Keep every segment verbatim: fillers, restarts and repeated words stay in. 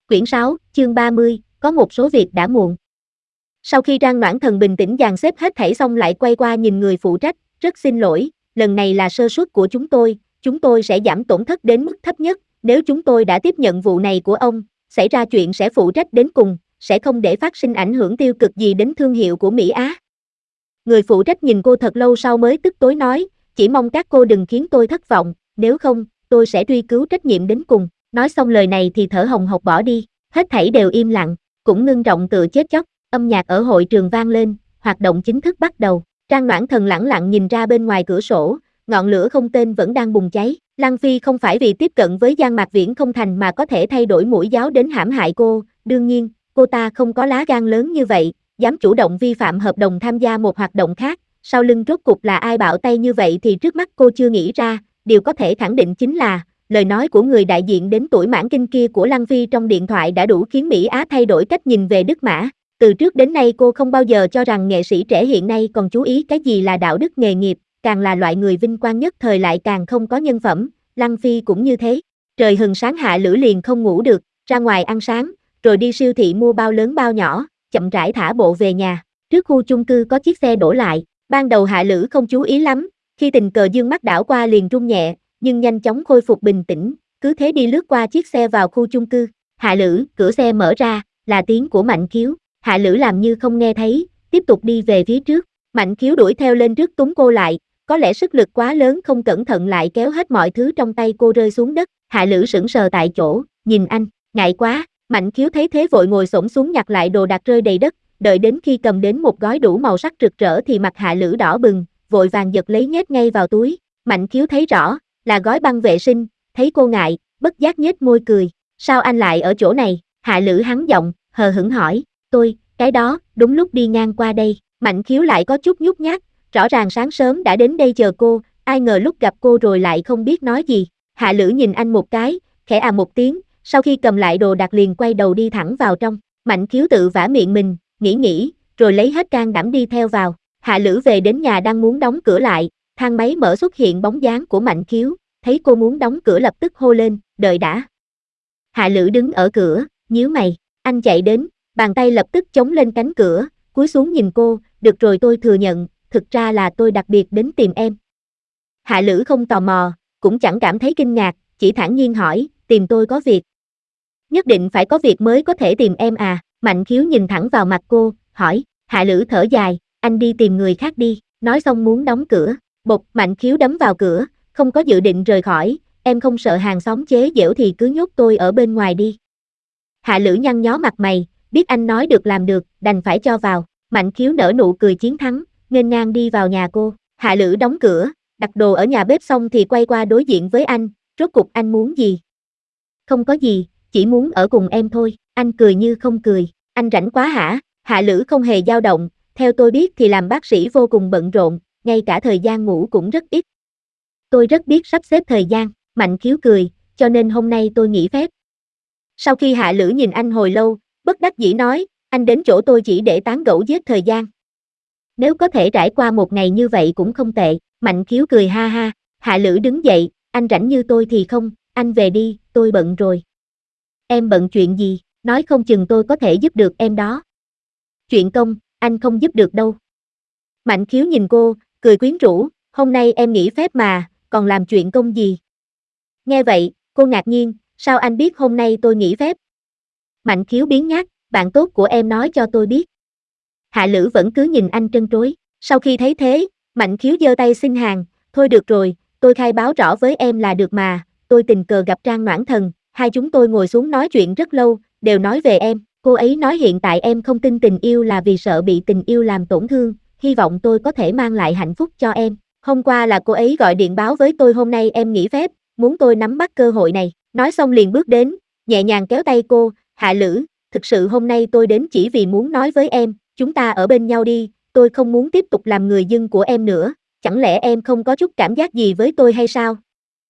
Quyển sáu, chương ba mươi, có một số việc đã muộn. Sau khi Trang Noãn Thần bình tĩnh dàn xếp hết thảy xong lại quay qua nhìn người phụ trách, rất xin lỗi, lần này là sơ suất của chúng tôi, chúng tôi sẽ giảm tổn thất đến mức thấp nhất, nếu chúng tôi đã tiếp nhận vụ này của ông, xảy ra chuyện sẽ phụ trách đến cùng, sẽ không để phát sinh ảnh hưởng tiêu cực gì đến thương hiệu của Mỹ Á. Người phụ trách nhìn cô thật lâu sau mới tức tối nói, chỉ mong các cô đừng khiến tôi thất vọng, nếu không, tôi sẽ truy cứu trách nhiệm đến cùng. Nói xong lời này thì thở hồng hộc bỏ đi, hết thảy đều im lặng, cũng ngưng trọng tựa chết chóc, âm nhạc ở hội trường vang lên, hoạt động chính thức bắt đầu. Trang Noãn Thần lẳng lặng nhìn ra bên ngoài cửa sổ, ngọn lửa không tên vẫn đang bùng cháy. Lăng Phi không phải vì tiếp cận với Giang Mạc Viễn không thành mà có thể thay đổi mũi giáo đến hãm hại cô, đương nhiên, cô ta không có lá gan lớn như vậy, dám chủ động vi phạm hợp đồng tham gia một hoạt động khác, sau lưng rốt cục là ai bạo tay như vậy thì trước mắt cô chưa nghĩ ra, điều có thể khẳng định chính là lời nói của người đại diện đến tuổi mãn kinh kia của Lăng Phi trong điện thoại đã đủ khiến Mỹ Á thay đổi cách nhìn về Đức Mã. Từ trước đến nay cô không bao giờ cho rằng nghệ sĩ trẻ hiện nay còn chú ý cái gì là đạo đức nghề nghiệp, càng là loại người vinh quang nhất thời lại càng không có nhân phẩm, Lăng Phi cũng như thế. Trời hừng sáng Hạ Lữ liền không ngủ được, ra ngoài ăn sáng, rồi đi siêu thị mua bao lớn bao nhỏ, chậm rãi thả bộ về nhà. Trước khu chung cư có chiếc xe đổ lại, ban đầu Hạ Lữ không chú ý lắm, khi tình cờ dương mắt đảo qua liền run nhẹ, nhưng nhanh chóng khôi phục bình tĩnh, cứ thế đi lướt qua chiếc xe vào khu chung cư. Hạ Lữ, cửa xe mở ra, là tiếng của Mạnh Khiếu. Hạ Lữ làm như không nghe thấy, tiếp tục đi về phía trước. Mạnh Khiếu đuổi theo lên trước túm cô lại, có lẽ sức lực quá lớn không cẩn thận lại kéo hết mọi thứ trong tay cô rơi xuống đất. Hạ Lữ sững sờ tại chỗ, nhìn anh, ngại quá. Mạnh Khiếu thấy thế vội ngồi xổm xuống nhặt lại đồ đạc rơi đầy đất, đợi đến khi cầm đến một gói đủ màu sắc rực rỡ thì mặt Hạ Lữ đỏ bừng, vội vàng giật lấy nhét ngay vào túi. Mạnh Khiếu thấy rõ, là gói băng vệ sinh, thấy cô ngại, bất giác nhếch môi cười. Sao anh lại ở chỗ này? Hạ Lữ hắn giọng, hờ hững hỏi. Tôi, cái đó, đúng lúc đi ngang qua đây. Mạnh Khiếu lại có chút nhút nhát, rõ ràng sáng sớm đã đến đây chờ cô, ai ngờ lúc gặp cô rồi lại không biết nói gì. Hạ Lữ nhìn anh một cái, khẽ à một tiếng, sau khi cầm lại đồ đạc liền quay đầu đi thẳng vào trong. Mạnh Khiếu tự vả miệng mình, nghĩ nghĩ, rồi lấy hết can đảm đi theo vào. Hạ Lữ về đến nhà đang muốn đóng cửa lại, thang máy mở xuất hiện bóng dáng của Mạnh Khiếu, thấy cô muốn đóng cửa lập tức hô lên, đợi đã. Hạ Lữ đứng ở cửa, nhíu mày, anh chạy đến, bàn tay lập tức chống lên cánh cửa, cúi xuống nhìn cô, được rồi tôi thừa nhận, thực ra là tôi đặc biệt đến tìm em. Hạ Lữ không tò mò, cũng chẳng cảm thấy kinh ngạc, chỉ thản nhiên hỏi, tìm tôi có việc. Nhất định phải có việc mới có thể tìm em à? Mạnh Khiếu nhìn thẳng vào mặt cô, hỏi. Hạ Lữ thở dài, anh đi tìm người khác đi, nói xong muốn đóng cửa. Bột, Mạnh Khiếu đấm vào cửa, không có dự định rời khỏi, em không sợ hàng xóm chế giễu thì cứ nhốt tôi ở bên ngoài đi. Hạ Lữ nhăn nhó mặt mày, biết anh nói được làm được, đành phải cho vào. Mạnh Khiếu nở nụ cười chiến thắng, nghênh ngang đi vào nhà cô. Hạ Lữ đóng cửa, đặt đồ ở nhà bếp xong thì quay qua đối diện với anh, rốt cục anh muốn gì? Không có gì, chỉ muốn ở cùng em thôi. Anh cười như không cười, anh rảnh quá hả? Hạ Lữ không hề dao động, theo tôi biết thì làm bác sĩ vô cùng bận rộn, ngay cả thời gian ngủ cũng rất ít. Tôi rất biết sắp xếp thời gian, Mạnh Khiếu cười, cho nên hôm nay tôi nghỉ phép. Sau khi Hạ Lữ nhìn anh hồi lâu, bất đắc dĩ nói, anh đến chỗ tôi chỉ để tán gẫu giết thời gian. Nếu có thể trải qua một ngày như vậy cũng không tệ. Mạnh Khiếu cười ha ha. Hạ Lữ đứng dậy, anh rảnh như tôi thì không, anh về đi, tôi bận rồi. Em bận chuyện gì, nói không chừng tôi có thể giúp được em đó. Chuyện công, anh không giúp được đâu. Mạnh Khiếu nhìn cô, cười quyến rũ, hôm nay em nghỉ phép mà, còn làm chuyện công gì? Nghe vậy, cô ngạc nhiên, sao anh biết hôm nay tôi nghỉ phép? Mạnh Khiếu biến nhát, bạn tốt của em nói cho tôi biết. Hạ Lữ vẫn cứ nhìn anh trân trối, sau khi thấy thế, Mạnh Khiếu giơ tay xin hàng, thôi được rồi, tôi khai báo rõ với em là được mà, tôi tình cờ gặp Trang Noãn Thần, hai chúng tôi ngồi xuống nói chuyện rất lâu, đều nói về em, cô ấy nói hiện tại em không tin tình yêu là vì sợ bị tình yêu làm tổn thương, hy vọng tôi có thể mang lại hạnh phúc cho em. Hôm qua là cô ấy gọi điện báo với tôi hôm nay em nghỉ phép, muốn tôi nắm bắt cơ hội này, nói xong liền bước đến, nhẹ nhàng kéo tay cô, Hạ Lữ, thực sự hôm nay tôi đến chỉ vì muốn nói với em, chúng ta ở bên nhau đi, tôi không muốn tiếp tục làm người dưng của em nữa, chẳng lẽ em không có chút cảm giác gì với tôi hay sao?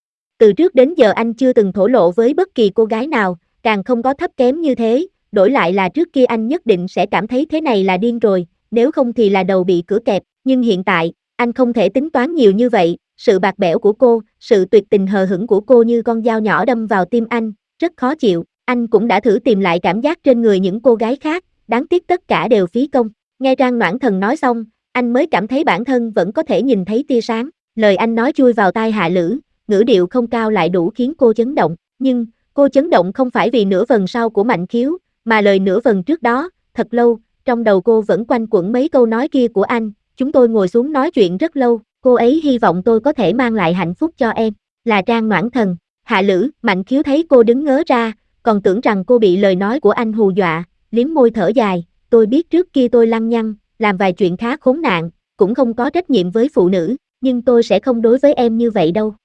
Từ trước đến giờ anh chưa từng thổ lộ với bất kỳ cô gái nào, càng không có thấp kém như thế, đổi lại là trước kia anh nhất định sẽ cảm thấy thế này là điên rồi, nếu không thì là đầu bị cửa kẹp, nhưng hiện tại, anh không thể tính toán nhiều như vậy, sự bạc bẽo của cô, sự tuyệt tình hờ hững của cô như con dao nhỏ đâm vào tim anh, rất khó chịu. Anh cũng đã thử tìm lại cảm giác trên người những cô gái khác, đáng tiếc tất cả đều phí công. Nghe Trang Noãn Thần nói xong, anh mới cảm thấy bản thân vẫn có thể nhìn thấy tia sáng. Lời anh nói chui vào tai Hạ Lữ, ngữ điệu không cao lại đủ khiến cô chấn động. Nhưng, cô chấn động không phải vì nửa vần sau của Mạnh Khiếu, mà lời nửa vần trước đó. Thật lâu, trong đầu cô vẫn quanh quẩn mấy câu nói kia của anh. Chúng tôi ngồi xuống nói chuyện rất lâu, cô ấy hy vọng tôi có thể mang lại hạnh phúc cho em. Là Trang Noãn Thần. Hạ Lữ, Mạnh Khiếu thấy cô đứng ngớ ra, còn tưởng rằng cô bị lời nói của anh hù dọa, liếm môi thở dài. Tôi biết trước kia tôi lăng nhăng, làm vài chuyện khá khốn nạn, cũng không có trách nhiệm với phụ nữ, nhưng tôi sẽ không đối với em như vậy đâu.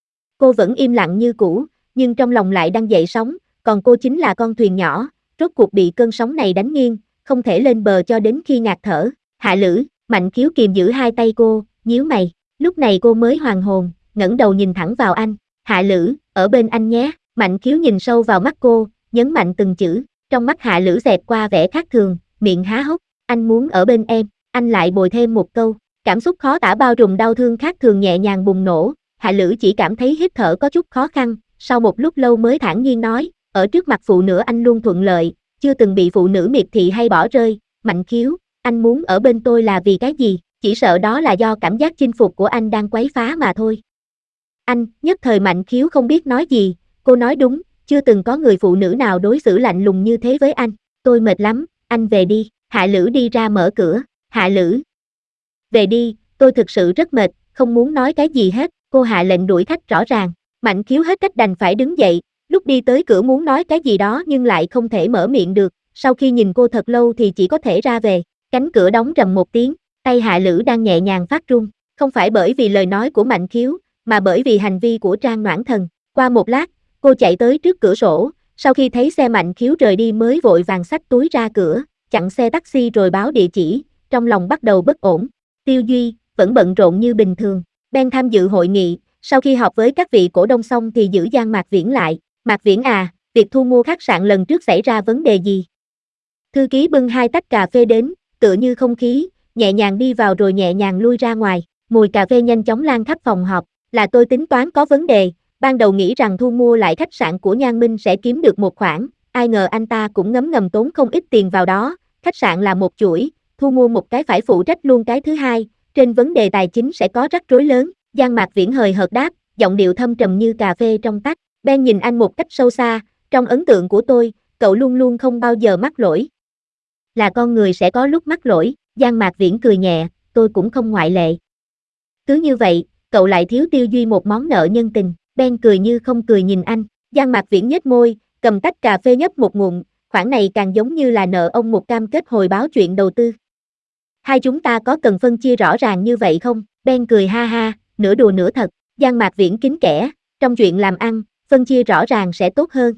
Cô vẫn im lặng như cũ, nhưng trong lòng lại đang dậy sóng, còn cô chính là con thuyền nhỏ, rốt cuộc bị cơn sóng này đánh nghiêng, không thể lên bờ cho đến khi ngạt thở. Hạ Lữ, Mạnh Khiếu kìm giữ hai tay cô, nhíu mày, lúc này cô mới hoàn hồn, ngẩng đầu nhìn thẳng vào anh. Hạ Lữ, ở bên anh nhé. Mạnh Khiếu nhìn sâu vào mắt cô, nhấn mạnh từng chữ, trong mắt Hạ Lữ xẹt qua vẻ khác thường, miệng há hốc, anh muốn ở bên em. Anh lại bồi thêm một câu, cảm xúc khó tả bao trùm đau thương khác thường nhẹ nhàng bùng nổ. Hạ Lữ chỉ cảm thấy hít thở có chút khó khăn, sau một lúc lâu mới thản nhiên nói, ở trước mặt phụ nữ anh luôn thuận lợi, chưa từng bị phụ nữ miệt thị hay bỏ rơi. Mạnh Khiếu, anh muốn ở bên tôi là vì cái gì? Chỉ sợ đó là do cảm giác chinh phục của anh đang quấy phá mà thôi. Anh, nhất thời Mạnh Khiếu không biết nói gì, cô nói đúng, chưa từng có người phụ nữ nào đối xử lạnh lùng như thế với anh. Tôi mệt lắm, anh về đi. Hạ Lữ đi ra mở cửa. Hạ Lữ, về đi, tôi thực sự rất mệt, không muốn nói cái gì hết. Cô hạ lệnh đuổi khách rõ ràng. Mạnh Khiếu hết cách đành phải đứng dậy, lúc đi tới cửa muốn nói cái gì đó nhưng lại không thể mở miệng được. Sau khi nhìn cô thật lâu thì chỉ có thể ra về. Cánh cửa đóng rầm một tiếng, tay Hạ Lữ đang nhẹ nhàng phát run, không phải bởi vì lời nói của Mạnh Khiếu, mà bởi vì hành vi của Trang Noãn Thần. Qua một lát, cô chạy tới trước cửa sổ, sau khi thấy xe Mạnh Khiếu rời đi mới vội vàng xách túi ra cửa, chặn xe taxi rồi báo địa chỉ, trong lòng bắt đầu bất ổn. Tiêu Duy, vẫn bận rộn như bình thường. Ben tham dự hội nghị, sau khi họp với các vị cổ đông xong thì giữ Giang Mạc Viễn lại. Mạc Viễn à, việc thu mua khách sạn lần trước xảy ra vấn đề gì? Thư ký bưng hai tách cà phê đến, tựa như không khí, nhẹ nhàng đi vào rồi nhẹ nhàng lui ra ngoài. Mùi cà phê nhanh chóng lan khắp phòng họp. Là tôi tính toán có vấn đề, ban đầu nghĩ rằng thu mua lại khách sạn của Nhan Minh sẽ kiếm được một khoản, ai ngờ anh ta cũng ngấm ngầm tốn không ít tiền vào đó. Khách sạn là một chuỗi, thu mua một cái phải phụ trách luôn cái thứ hai, trên vấn đề tài chính sẽ có rắc rối lớn. Giang Mạc Viễn hời hợt đáp, giọng điệu thâm trầm như cà phê trong tách. Ben nhìn anh một cách sâu xa, trong ấn tượng của tôi, cậu luôn luôn không bao giờ mắc lỗi. Là con người sẽ có lúc mắc lỗi. Giang Mạc Viễn cười nhẹ, tôi cũng không ngoại lệ. Cứ như vậy, cậu lại thiếu Tiêu Duy một món nợ nhân tình. Ben cười như không cười nhìn anh. Giang Mạc Viễn nhếch môi, cầm tách cà phê nhấp một ngụm, khoản này càng giống như là nợ ông một cam kết hồi báo chuyện đầu tư. Hai chúng ta có cần phân chia rõ ràng như vậy không? Ben cười ha ha, nửa đùa nửa thật. Giang Mạc Viễn kín kẽ, trong chuyện làm ăn, phân chia rõ ràng sẽ tốt hơn.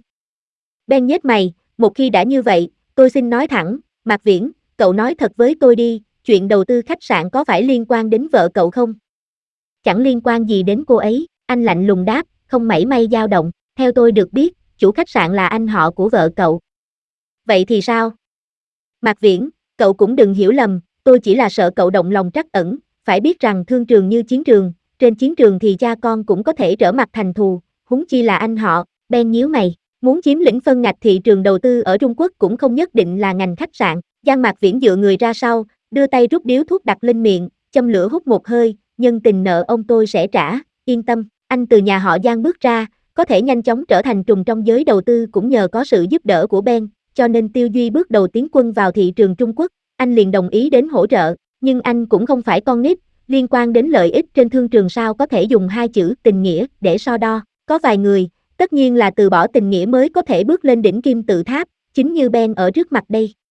Ben nhếch mày, một khi đã như vậy, tôi xin nói thẳng, Mạc Viễn, cậu nói thật với tôi đi, chuyện đầu tư khách sạn có phải liên quan đến vợ cậu không? Chẳng liên quan gì đến cô ấy, anh lạnh lùng đáp, không mảy may dao động. Theo tôi được biết, chủ khách sạn là anh họ của vợ cậu. Vậy thì sao? Mạc Viễn, cậu cũng đừng hiểu lầm, tôi chỉ là sợ cậu động lòng trắc ẩn, phải biết rằng thương trường như chiến trường, trên chiến trường thì cha con cũng có thể trở mặt thành thù, huống chi là anh họ. Ben nhíu mày, muốn chiếm lĩnh phân ngạch thị trường đầu tư ở Trung Quốc cũng không nhất định là ngành khách sạn. Giang Mạc Viễn dựa người ra sau, đưa tay rút điếu thuốc đặt lên miệng, châm lửa hút một hơi, nhân tình nợ ông tôi sẽ trả, yên tâm. Anh từ nhà họ Giang bước ra, có thể nhanh chóng trở thành trùm trong giới đầu tư cũng nhờ có sự giúp đỡ của Ben, cho nên Tiêu Duy bước đầu tiến quân vào thị trường Trung Quốc, anh liền đồng ý đến hỗ trợ, nhưng anh cũng không phải con nít, liên quan đến lợi ích trên thương trường sao có thể dùng hai chữ tình nghĩa để so đo. Có vài người, tất nhiên là từ bỏ tình nghĩa mới có thể bước lên đỉnh kim tự tháp, chính như Ben ở trước mặt đây.